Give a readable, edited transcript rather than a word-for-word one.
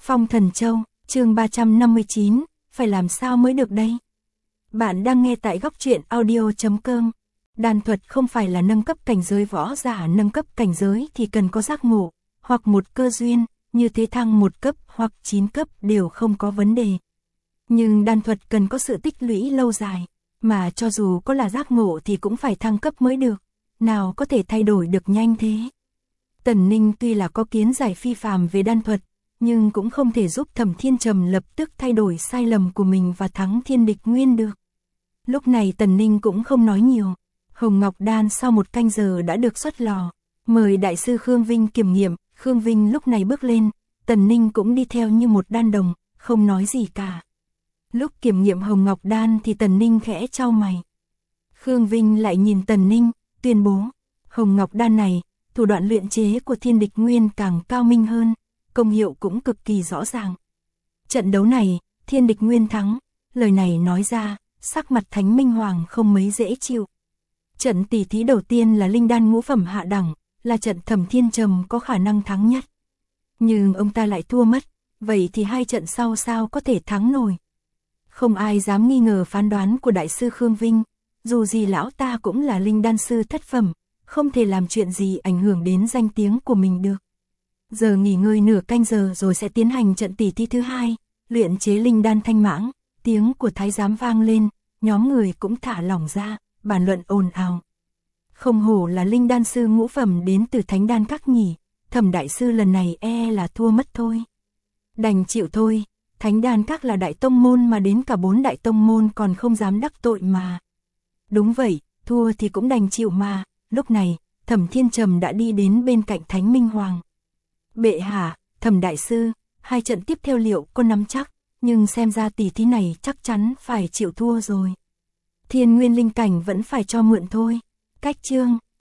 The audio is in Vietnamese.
Phong Thần Châu, chương 359, phải làm sao mới được đây? Bạn đang nghe tại góc truyện audio.com. Đan thuật không phải là nâng cấp cảnh giới võ giả, nâng cấp cảnh giới thì cần có giác ngộ, hoặc một cơ duyên, như thế thăng 1 cấp hoặc 9 cấp đều không có vấn đề. Nhưng đan thuật cần có sự tích lũy lâu dài, mà cho dù có là giác ngộ thì cũng phải thăng cấp mới được, nào có thể thay đổi được nhanh thế. Tần Ninh tuy là có kiến giải phi phàm về đan thuật, nhưng cũng không thể giúp Thẩm Thiên Trầm lập tức thay đổi sai lầm của mình và thắng Thiên Địch Nguyên được. Lúc này Tần Ninh cũng không nói nhiều, Hồng Ngọc Đan sau 1 canh giờ đã được xuất lò, mời đại sư Khương Vinh kiểm nghiệm. Khương Vinh lúc này bước lên, Tần Ninh cũng đi theo như một đan đồng, không nói gì cả. Lúc kiểm nghiệm Hồng Ngọc Đan thì Tần Ninh khẽ chau mày. Khương Vinh lại nhìn Tần Ninh, tuyên bố, Hồng Ngọc Đan này, thủ đoạn luyện chế của Thiên Địch Nguyên càng cao minh hơn, công hiệu cũng cực kỳ rõ ràng. Trận đấu này, Thiên Địch Nguyên thắng, lời này nói ra, sắc mặt Thánh Minh Hoàng không mấy dễ chịu. Trận tỷ thí đầu tiên là linh đan ngũ phẩm hạ đẳng, là trận Thẩm Thiên Trầm có khả năng thắng nhất. Nhưng ông ta lại thua mất, vậy thì 2 trận sau sao có thể thắng nổi. Không ai dám nghi ngờ phán đoán của đại sư Khương Vinh, dù gì lão ta cũng là linh đan sư thất phẩm, không thể làm chuyện gì ảnh hưởng đến danh tiếng của mình được. Giờ nghỉ ngơi nửa canh giờ rồi sẽ tiến hành trận tỷ thí thứ 2, luyện chế linh đan thanh mãng. Tiếng của thái giám vang lên, nhóm người cũng thả lỏng ra, bàn luận ồn ào. Không hổ là linh đan sư ngũ phẩm đến từ Thánh Đan Các nhỉ, Thẩm đại sư lần này là thua mất thôi. Đành chịu thôi, Thánh Đan Các là đại tông môn mà đến cả 4 đại tông môn còn không dám đắc tội mà. Đúng vậy, thua thì cũng đành chịu mà. Lúc này, Thẩm Thiên Trầm đã đi đến bên cạnh Thánh Minh Hoàng. Bệ hạ, Thẩm đại sư, 2 trận tiếp theo liệu có nắm chắc, nhưng xem ra tỷ thí này chắc chắn phải chịu thua rồi. Thiên Nguyên linh cảnh vẫn phải cho mượn thôi. Cách chương